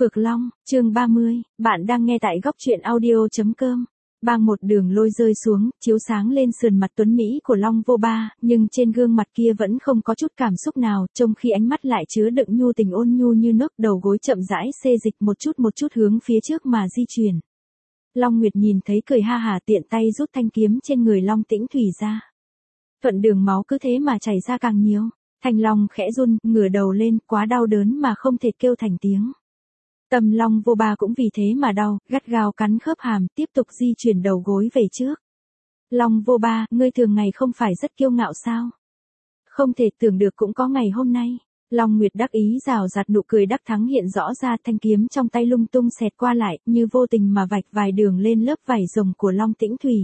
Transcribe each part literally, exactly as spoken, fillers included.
Phược Long, chương ba mươi, bạn đang nghe tại góc truyện audio.com. Bang một đường lôi rơi xuống, chiếu sáng lên sườn mặt tuấn Mỹ của Long Vô Ba, nhưng trên gương mặt kia vẫn không có chút cảm xúc nào, trong khi ánh mắt lại chứa đựng nhu tình ôn nhu như nước, đầu gối chậm rãi xê dịch một chút một chút hướng phía trước mà di chuyển. Long Nguyệt nhìn thấy cười ha hả, tiện tay rút thanh kiếm trên người Long Tĩnh Thủy ra. Thuận đường máu cứ thế mà chảy ra càng nhiều. Thanh Long khẽ run, ngửa đầu lên, quá đau đớn mà không thể kêu thành tiếng. Tâm Long Vô Ba cũng vì thế mà đau, gắt gao cắn khớp hàm, tiếp tục di chuyển đầu gối về trước. Long Vô Ba, ngươi thường ngày không phải rất kiêu ngạo sao? Không thể tưởng được cũng có ngày hôm nay. Long Nguyệt đắc ý rào rạt, nụ cười đắc thắng hiện rõ ra, thanh kiếm trong tay lung tung xẹt qua lại, như vô tình mà vạch vài đường lên lớp vảy rồng của Long Tĩnh Thủy.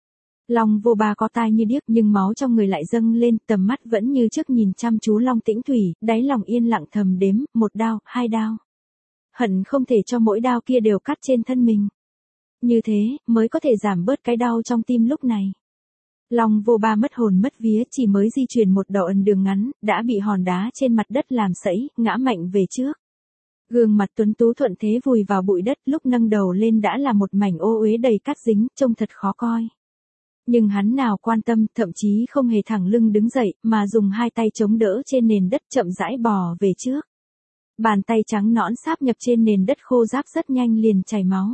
Long Vô Ba có tai như điếc, nhưng máu trong người lại dâng lên, tầm mắt vẫn như trước nhìn chăm chú Long Tĩnh Thủy, đáy lòng yên lặng thầm đếm, một đao, hai đao. Hận không thể cho mỗi đao kia đều cắt trên thân mình. Như thế, mới có thể giảm bớt cái đau trong tim lúc này. Long Vô Ba mất hồn mất vía, chỉ mới di chuyển một đoạn ẩn đường ngắn, đã bị hòn đá trên mặt đất làm sẫy, ngã mạnh về trước. Gương mặt tuấn tú thuận thế vùi vào bụi đất, lúc nâng đầu lên đã là một mảnh ô uế đầy cát dính, trông thật khó coi. Nhưng hắn nào quan tâm, thậm chí không hề thẳng lưng đứng dậy, mà dùng hai tay chống đỡ trên nền đất chậm rãi bò về trước. Bàn tay trắng nõn sáp nhập trên nền đất khô ráp rất nhanh liền chảy máu.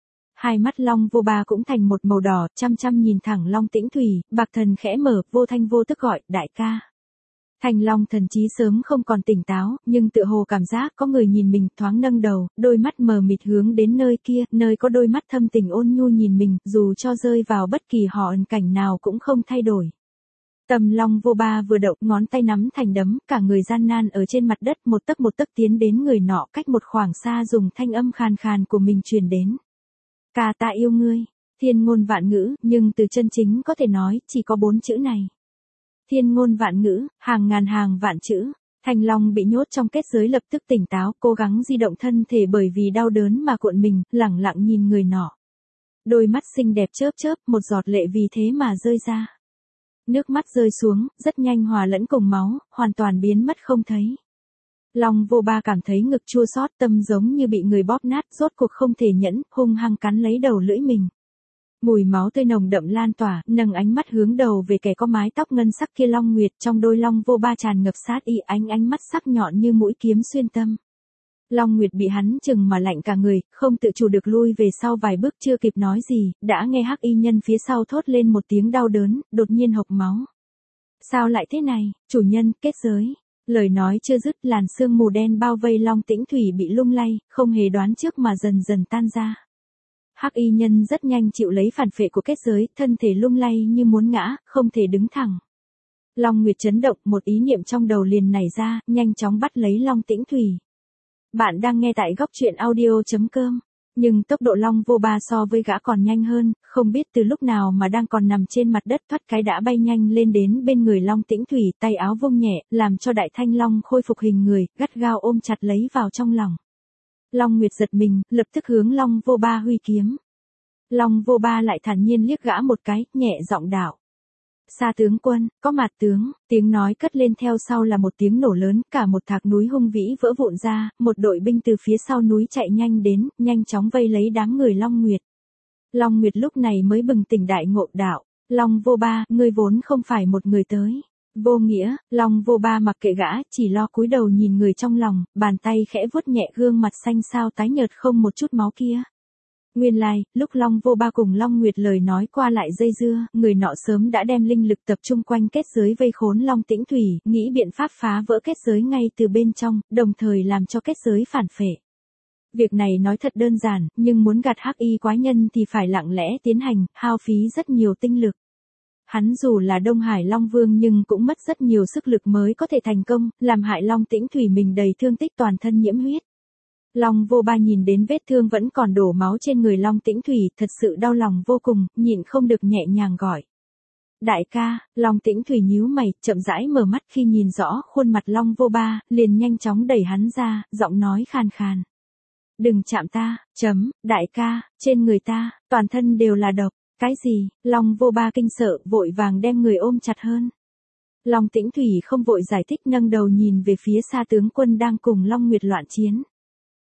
Hai mắt Long Vô Ba cũng thành một màu đỏ, chăm chăm nhìn thẳng Long Tĩnh Thủy, bạc thần khẽ mở, vô thanh vô tức gọi, đại ca. Thanh Long thần trí sớm không còn tỉnh táo, nhưng tựa hồ cảm giác có người nhìn mình, thoáng nâng đầu, đôi mắt mờ mịt hướng đến nơi kia, nơi có đôi mắt thâm tình ôn nhu nhìn mình, dù cho rơi vào bất kỳ họ ẩn cảnh nào cũng không thay đổi. Tâm Long Vô Ba vừa động, ngón tay nắm thành đấm, cả người gian nan ở trên mặt đất, một tấc một tấc tiến đến người nọ, cách một khoảng xa dùng thanh âm khàn khàn của mình truyền đến. Ca ta yêu ngươi, thiên ngôn vạn ngữ, nhưng từ chân chính có thể nói, chỉ có bốn chữ này. Thiên ngôn vạn ngữ, hàng ngàn hàng vạn chữ. Thanh Long bị nhốt trong kết giới lập tức tỉnh táo, cố gắng di động thân thể bởi vì đau đớn mà cuộn mình, lẳng lặng nhìn người nọ. Đôi mắt xinh đẹp chớp chớp, một giọt lệ vì thế mà rơi ra. Nước mắt rơi xuống, rất nhanh hòa lẫn cùng máu, hoàn toàn biến mất không thấy. Long Vô Ba cảm thấy ngực chua xót, tâm giống như bị người bóp nát, rốt cuộc không thể nhẫn, hung hăng cắn lấy đầu lưỡi mình. Mùi máu tươi nồng đậm lan tỏa, nâng ánh mắt hướng đầu về kẻ có mái tóc ngân sắc kia. Long Nguyệt, trong đôi Long Vô Ba tràn ngập sát ý, ánh ánh mắt sắc nhọn như mũi kiếm xuyên tâm. Long Nguyệt bị hắn chừng mà lạnh cả người, không tự chủ được lui về sau vài bước, chưa kịp nói gì, đã nghe Hắc Y Nhân phía sau thốt lên một tiếng đau đớn, đột nhiên hộc máu. Sao lại thế này, chủ nhân, kết giới. Lời nói chưa dứt, làn sương mù đen bao vây Long Tĩnh Thủy bị lung lay, không hề đoán trước mà dần dần tan ra. Hắc Y Nhân rất nhanh chịu lấy phản phệ của kết giới, thân thể lung lay như muốn ngã, không thể đứng thẳng. Long Nguyệt chấn động, một ý niệm trong đầu liền nảy ra, nhanh chóng bắt lấy Long Tĩnh Thủy. Bạn đang nghe tại góc truyện audio.com. Nhưng tốc độ Long Vô Ba so với gã còn nhanh hơn, không biết từ lúc nào mà đang còn nằm trên mặt đất thoát cái đã bay nhanh lên đến bên người Long Tĩnh Thủy, tay áo vung nhẹ, làm cho đại thanh long khôi phục hình người, gắt gao ôm chặt lấy vào trong lòng. Long Nguyệt giật mình, lập tức hướng Long Vô Ba huy kiếm. Long Vô Ba lại thản nhiên liếc gã một cái, nhẹ giọng đạo. Sa tướng quân, có mặt tướng, tiếng nói cất lên, theo sau là một tiếng nổ lớn, cả một thạc núi hung vĩ vỡ vụn ra, một đội binh từ phía sau núi chạy nhanh đến, nhanh chóng vây lấy đám người Long Nguyệt. Long Nguyệt lúc này mới bừng tỉnh đại ngộ, đạo, Long Vô Ba, ngươi vốn không phải một người tới. Vô nghĩa, Long Vô Ba mặc kệ gã, chỉ lo cúi đầu nhìn người trong lòng, bàn tay khẽ vuốt nhẹ gương mặt xanh xao tái nhợt không một chút máu kia. Nguyên lai, lúc Long Vô Ba cùng Long Nguyệt lời nói qua lại dây dưa, người nọ sớm đã đem linh lực tập trung quanh kết giới vây khốn Long Tĩnh Thủy, nghĩ biện pháp phá vỡ kết giới ngay từ bên trong, đồng thời làm cho kết giới phản phệ. Việc này nói thật đơn giản, nhưng muốn gạt Hắc Y quái nhân thì phải lặng lẽ tiến hành, hao phí rất nhiều tinh lực. Hắn dù là Đông Hải Long Vương nhưng cũng mất rất nhiều sức lực mới có thể thành công, làm hại Long Tĩnh Thủy mình đầy thương tích, toàn thân nhiễm huyết. Long Vô Ba nhìn đến vết thương vẫn còn đổ máu trên người Long Tĩnh Thủy, thật sự đau lòng vô cùng, nhịn không được nhẹ nhàng gọi. Đại ca, Long Tĩnh Thủy nhíu mày, chậm rãi mở mắt, khi nhìn rõ khuôn mặt Long Vô Ba, liền nhanh chóng đẩy hắn ra, giọng nói khàn khàn. Đừng chạm ta, chấm, đại ca, trên người ta, toàn thân đều là độc. Cái gì? Long Vô Ba kinh sợ, vội vàng đem người ôm chặt hơn. Long Tĩnh Thủy không vội giải thích, nâng đầu nhìn về phía Sa tướng quân đang cùng Long Nguyệt loạn chiến.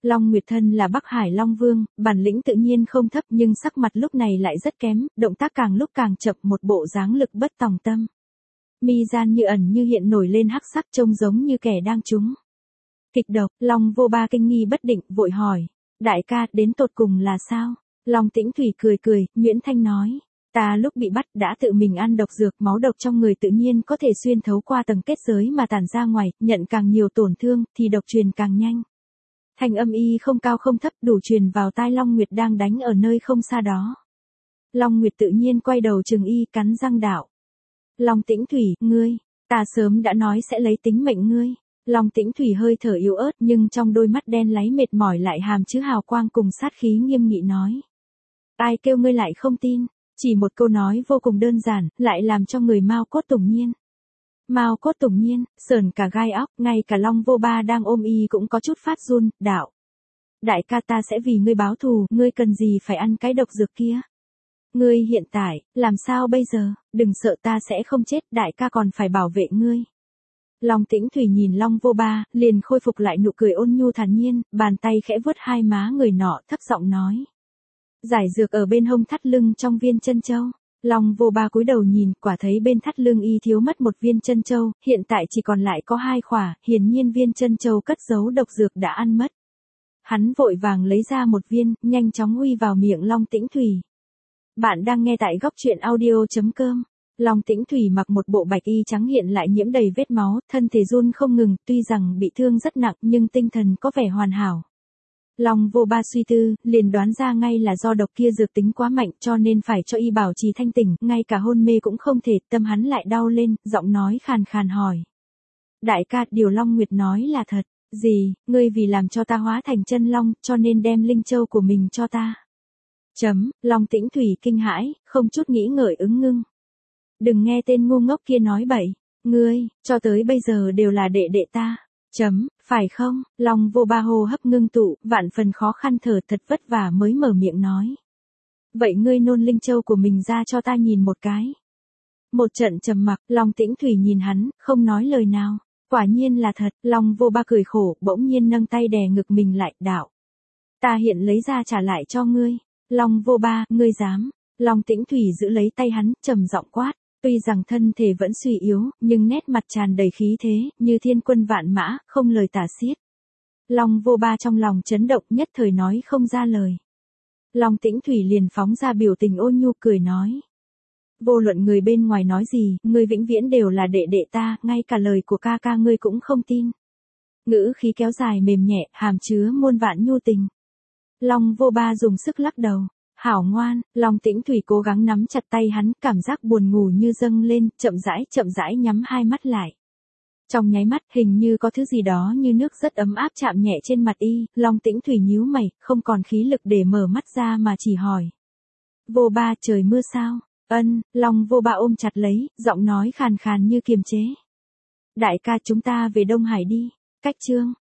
Long Nguyệt thân là Bắc Hải Long Vương, bản lĩnh tự nhiên không thấp nhưng sắc mặt lúc này lại rất kém, động tác càng lúc càng chậm, một bộ dáng lực bất tòng tâm. Mi gian như ẩn như hiện nổi lên hắc sắc, trông giống như kẻ đang trúng kịch độc. Long Vô Ba kinh nghi bất định, vội hỏi, đại ca, đến tột cùng là sao? Long Tĩnh Thủy cười cười, nhuyễn thanh nói, ta lúc bị bắt đã tự mình ăn độc dược, máu độc trong người tự nhiên có thể xuyên thấu qua tầng kết giới mà tản ra ngoài, nhận càng nhiều tổn thương, thì độc truyền càng nhanh. Thanh âm y không cao không thấp, đủ truyền vào tai Long Nguyệt đang đánh ở nơi không xa đó. Long Nguyệt tự nhiên quay đầu chừng y, cắn răng đạo, Long Tĩnh Thủy, ngươi, ta sớm đã nói sẽ lấy tính mệnh ngươi. Long Tĩnh Thủy hơi thở yếu ớt nhưng trong đôi mắt đen láy mệt mỏi lại hàm chứa hào quang cùng sát khí nghiêm nghị nói, ai kêu ngươi lại không tin? Chỉ một câu nói vô cùng đơn giản, lại làm cho người Mao Cốt Tùng Nhiên. Mao Cốt Tùng Nhiên, sờn cả gai óc, ngay cả Long Vô Ba đang ôm y cũng có chút phát run, đạo. Đại ca, ta sẽ vì ngươi báo thù, ngươi cần gì phải ăn cái độc dược kia? Ngươi hiện tại, làm sao bây giờ? Đừng sợ, ta sẽ không chết, đại ca còn phải bảo vệ ngươi. Long Tĩnh Thủy nhìn Long Vô Ba, liền khôi phục lại nụ cười ôn nhu thản nhiên, bàn tay khẽ vuốt hai má người nọ, thấp giọng nói. Giải dược ở bên hông thắt lưng trong viên chân châu. Long Vô Ba cúi đầu nhìn, quả thấy bên thắt lưng y thiếu mất một viên chân châu, hiện tại chỉ còn lại có hai khỏa, hiển nhiên viên chân châu cất giấu độc dược đã ăn mất. Hắn vội vàng lấy ra một viên, nhanh chóng uy vào miệng Long Tĩnh Thủy. Bạn đang nghe tại góc truyện audio chấm com. Long Tĩnh Thủy mặc một bộ bạch y trắng hiện lại nhiễm đầy vết máu, thân thể run không ngừng, tuy rằng bị thương rất nặng nhưng tinh thần có vẻ hoàn hảo. Long Vô Ba suy tư, liền đoán ra ngay là do độc kia dược tính quá mạnh cho nên phải cho y bảo trì thanh tỉnh, ngay cả hôn mê cũng không thể, tâm hắn lại đau lên, giọng nói khàn khàn hỏi. Đại ca, điều Long Nguyệt nói là thật, gì, ngươi vì làm cho ta hóa thành chân long, cho nên đem linh châu của mình cho ta. Chấm, Long Tĩnh Thủy kinh hãi, không chút nghĩ ngợi ứng ngưng. Đừng nghe tên ngu ngốc kia nói bậy, ngươi, cho tới bây giờ đều là đệ đệ ta. Chấm, phải không? Long Vô Ba hô hấp ngưng tụ, vạn phần khó khăn thở thật vất vả mới mở miệng nói. Vậy ngươi nôn linh châu của mình ra cho ta nhìn một cái. Một trận trầm mặc, Long Tĩnh Thủy nhìn hắn, không nói lời nào. Quả nhiên là thật, Long Vô Ba cười khổ, bỗng nhiên nâng tay đè ngực mình lại, đạo. Ta hiện lấy ra trả lại cho ngươi. Long Vô Ba, ngươi dám. Long Tĩnh Thủy giữ lấy tay hắn, trầm giọng quát. Tuy rằng thân thể vẫn suy yếu, nhưng nét mặt tràn đầy khí thế, như thiên quân vạn mã, không lời tả xiết. Long Vô Ba trong lòng chấn động, nhất thời nói không ra lời. Long Tĩnh Thủy liền phóng ra biểu tình ôn nhu cười nói. Vô luận người bên ngoài nói gì, ngươi vĩnh viễn đều là đệ đệ ta, ngay cả lời của ca ca ngươi cũng không tin. Ngữ khí kéo dài mềm nhẹ, hàm chứa muôn vạn nhu tình. Long Vô Ba dùng sức lắc đầu. Hảo ngoan, Long Tĩnh Thủy cố gắng nắm chặt tay hắn, cảm giác buồn ngủ như dâng lên, chậm rãi chậm rãi nhắm hai mắt lại. Trong nháy mắt, hình như có thứ gì đó như nước rất ấm áp chạm nhẹ trên mặt y, Long Tĩnh Thủy nhíu mày, không còn khí lực để mở mắt ra mà chỉ hỏi. Vô Ba, trời mưa sao? Ân, Long Vô Ba ôm chặt lấy, giọng nói khàn khàn như kiềm chế. Đại ca, chúng ta về Đông Hải đi. Cách chương.